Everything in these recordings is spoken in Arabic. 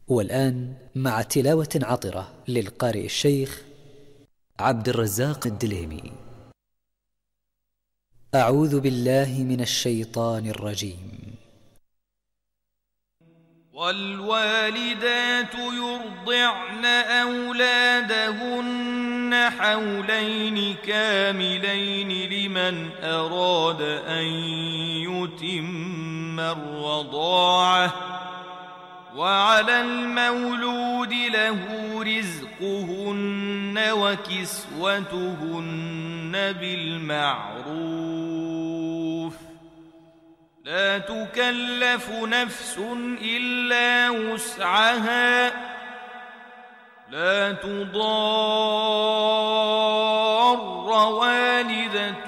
والآن مع تلاوة عطرة للقارئ الشيخ عبد الرزاق الدليمي. أعوذ بالله من الشيطان الرجيم. والوالدات يرضعن أولادهن حولين كاملين لمن أراد أن يتم الرضاعة، وعلى المولود له رزقهن وكسوتهن بالمعروف، لا تكلف نفس إلا وسعها، لا تضار والدة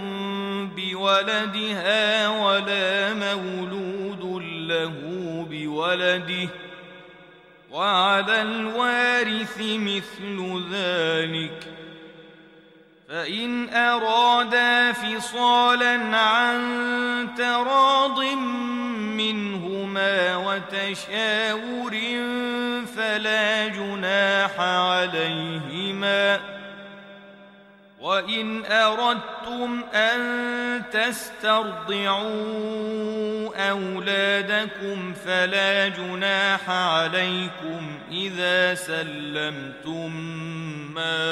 بولدها ولا مولود له بولده، وعلى الوارث مثل ذلك، فإن أرادا فصالا عن تراض منهما وتشاور فلا جناح عليهما، وإن أردتم أن تسترضعوا أولادكم فلا جناح عليكم إذا سلمتم ما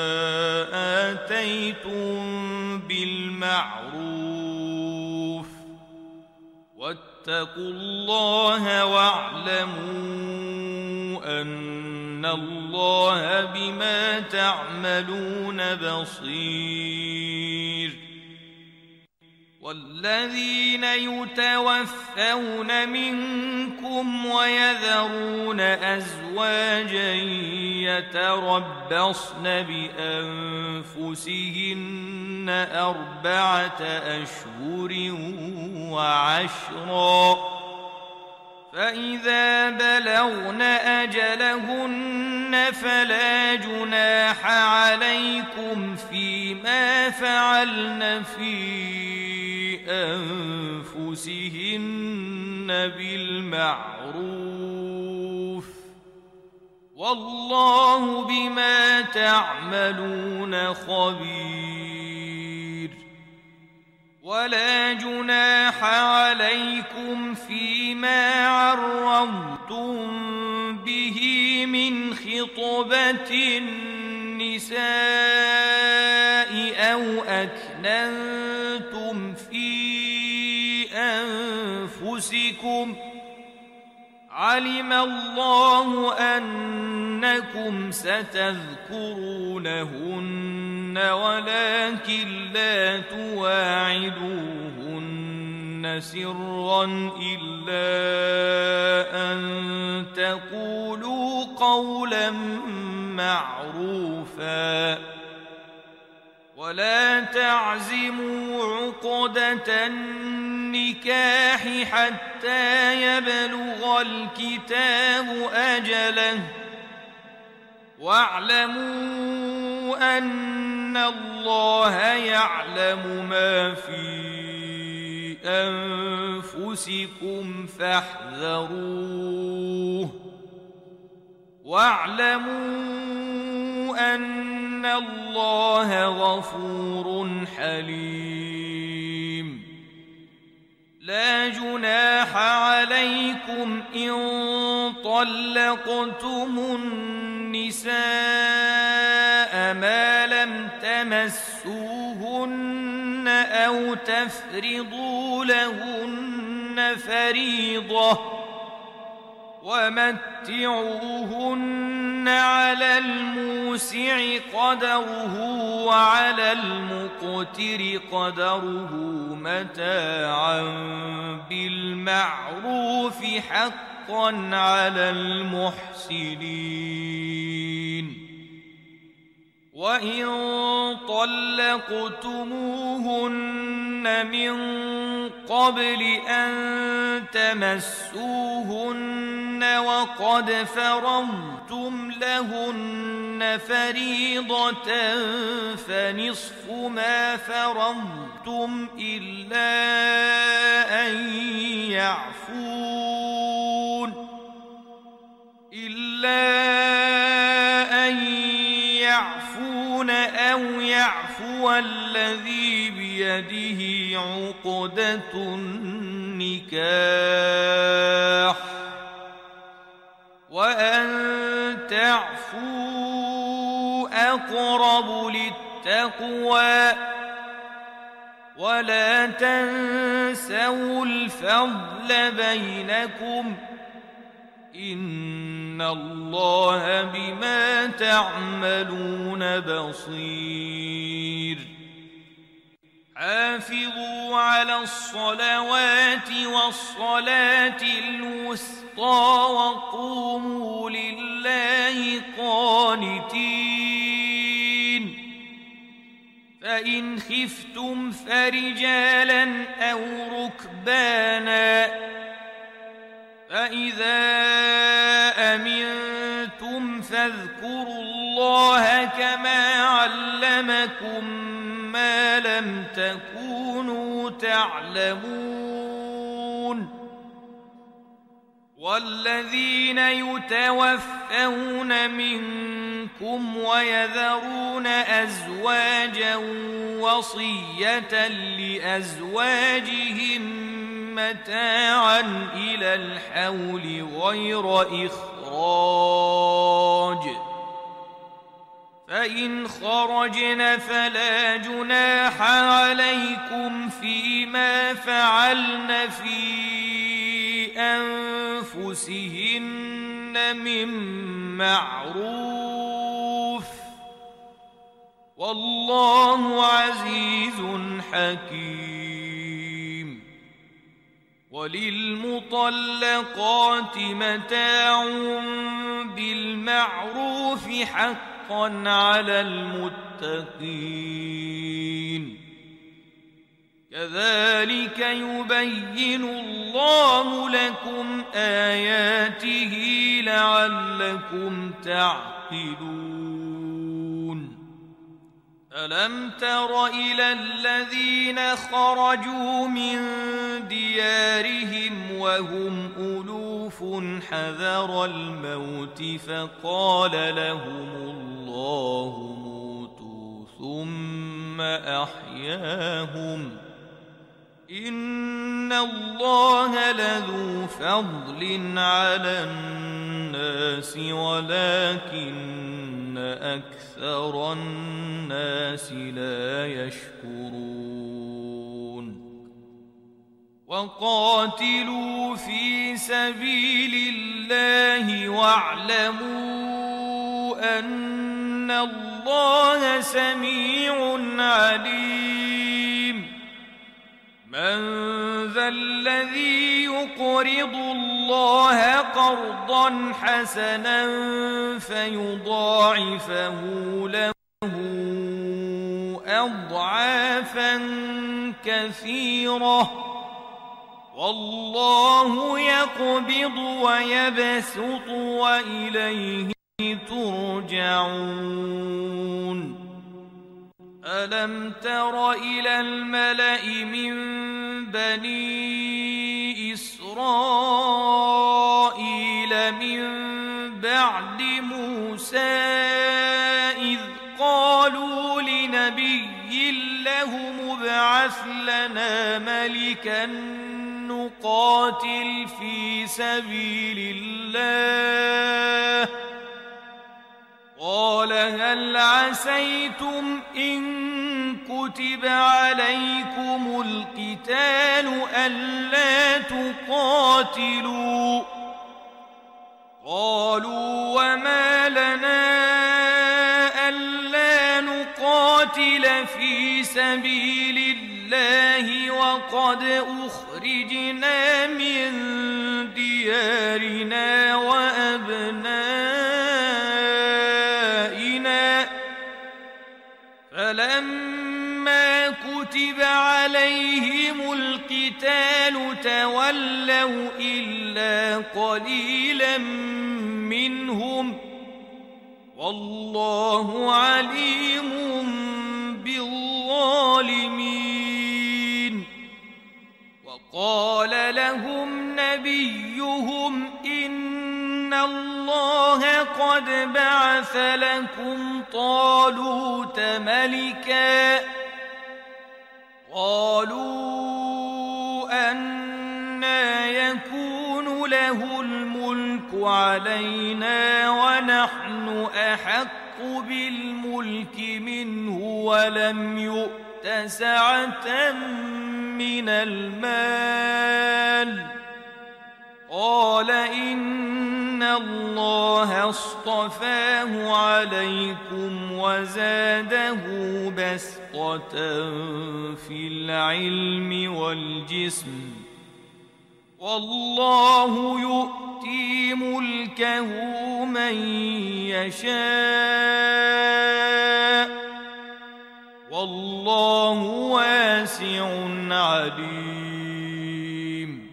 آتيتم بالمعروف، واتقوا الله واعلموا أن الله بما تعملون بصير. والذين يتوفون منكم ويذرون أزواجا يتربصن بأنفسهن 4 أشهر وعشرا، فإذا بلغن أجلهن فلا جناح عليكم فيما فعلن في أنفسهن بالمعروف، والله بما تعملون خبير. ولا جناح عليكم فيما عرضتم به من خطبة النساء أو أكننتم في أنفسكم، علم الله أنكم ستذكرونهن ولكن لا تواعدوهن سرا إلا أن تقولوا قولا معروفا، ولا تعزموا عقدة النكاح حتى يبلغ الكتاب أجله، واعلموا أن الله يعلم ما في أنفسكم فاحذروه، واعلموا أن الله غفور حليم. لا جناح عليكم إن طلقتم النساء ما لم تمسوهن أو تفرضوا لهن فريضة، ومتعوهن على الموسع قدره وعلى المقتر قدره متاعا بالمعروف حقا على المحسنين. وإن طلقتموهن من قبل أن تمسوهن وقد فرضتم لهن فريضة فنصف ما فرضتم إلا أن يعفون عقدة النكاح وأن تعفوا أقرب للتقوى ولا تنسوا الفضل بينكم إن الله بما تعملون بصير حافظوا على الصلوات والصلاة الوسطى وقوموا لله قانتين فإن خفتم فرجالا أو ركبانا فإذا أمنتم فاذكروا الله كما علمكم ما لم تكونوا تعلمون والذين يتوفون منكم ويذرون أزواجا وصية لأزواجهم متاعا إلى الحول غير إخراج فإن خرجن فلا جناح عليكم فيما فعلن في أنفسهن من معروف والله عزيز حكيم وللمطلقات متاع بالمعروف حقا على المتقين كذلك يبين الله لكم آياته لعلكم تعقلون ألم تر إلى الذين خرجوا من ديارهم وهم ألوف حذر الموت فقال لهم الله موتوا ثم أحياهم إن الله لذو فضل على الناس ولكن أكثر الناس لا يشكرون وقاتلوا في سبيل الله واعلموا أن الله سميع عليم من ذا الذي يقرض الله قرضا حسنا فيضاعفه له أضعافا كثيرة والله يقبض ويبسط وإليه ترجعون ألم تر إلى الملأ من بني إسرائيل من بعد موسى إذ قالوا لنبي له ابعث لنا ملكا نقاتل في سبيل الله قال هل عسيتم إن كتب عليكم القتال ألا تقاتلوا قالوا وما لنا ألا نقاتل في سبيل الله وقد أخرجنا من ديارنا وأبنائنا فلما كتب عليهم القتال تولوا إلا قليلا منهم والله عليم بالظالمين وقال لهم نبيهم إن الله قد بعث لكم طالوت ملكا قالوا أنى يكون له الملك علينا ونحن أحق بالملك منه ولم يؤت سعة من المال. قال إن الله اصطفاه عليكم وزاده بسطة في العلم والجسم والله يؤتي ملكه من يشاء والله واسع عليم.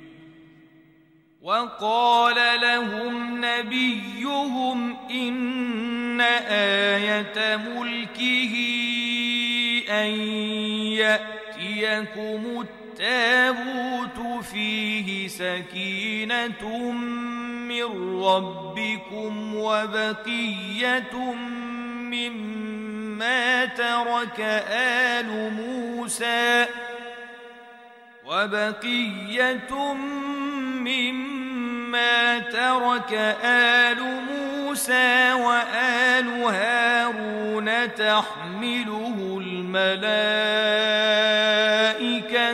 وقال لهم نبيهم إن آية ملكه أن يأتيكم التابوت فيه سكينة من ربكم وبقية مما ترك آل موسى وآل هارون تحمله الملائكة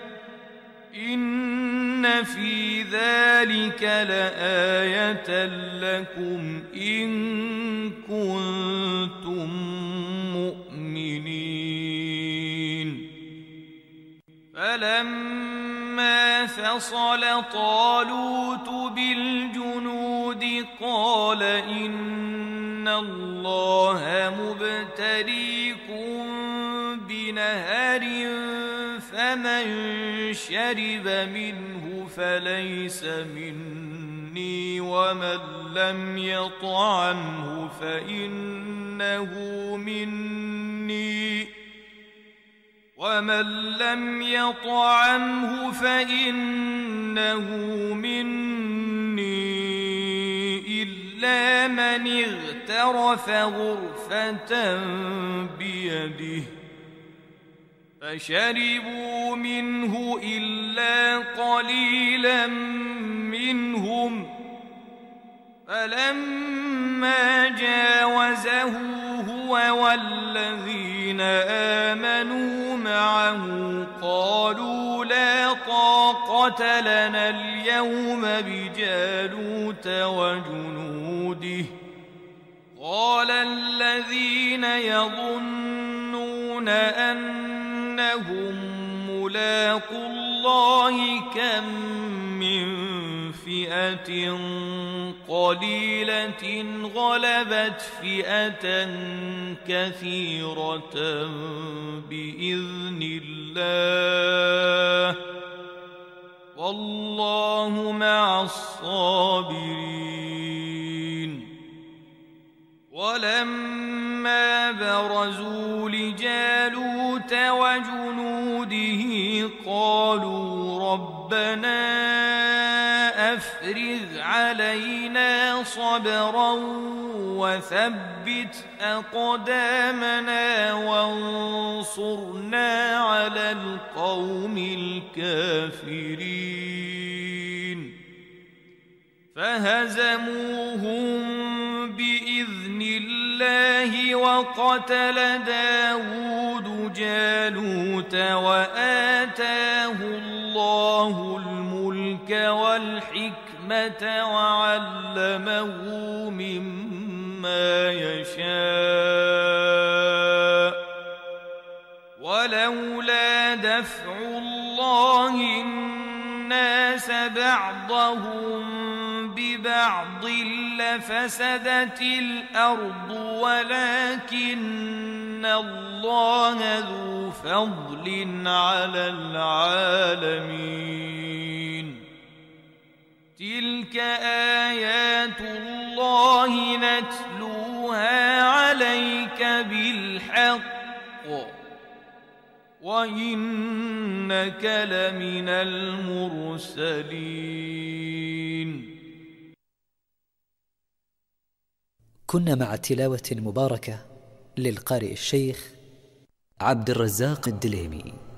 إن في ذلك لآية لكم إن كنتم مؤمنين. فلما فصل طالوت بالجنود قال إن الله مبتليكم بنهر فمن شرب منه فليس مني ومن لم يطعمه فإنه مني إلا من اغترف غرفة بيده فشربوا منه إلا قليلا منهم. فلما جاوزه هو والذين آمنوا معه قالوا لا طاقة لنا اليوم بجالوت وجنوده. قال الذين يظنون أنهم ملاقو الله كم من فئة قليلة غلبت فئة كثيرة بإذن الله والله مع الصابرين. ولما برزوا لجالوت وجنوده قالوا ربنا أفرغ علينا صبرا وثبت أقدامنا وانصرنا على القوم الكافرين. فهزموهم بإذن الله وقتل داود جالوت وآتاه الله الملك والحكمة وعلمه مما يشاء. ولولا دفع الله الناس بعضهم ببعض لفسدت الأرض ولكن الله ذو فضل على العالمين. تلك آيات الله نتلوها عليك بالحق وإنك لمن المرسلين. كنا مع تلاوة مباركة للقارئ الشيخ عبد الرزاق الدليمي.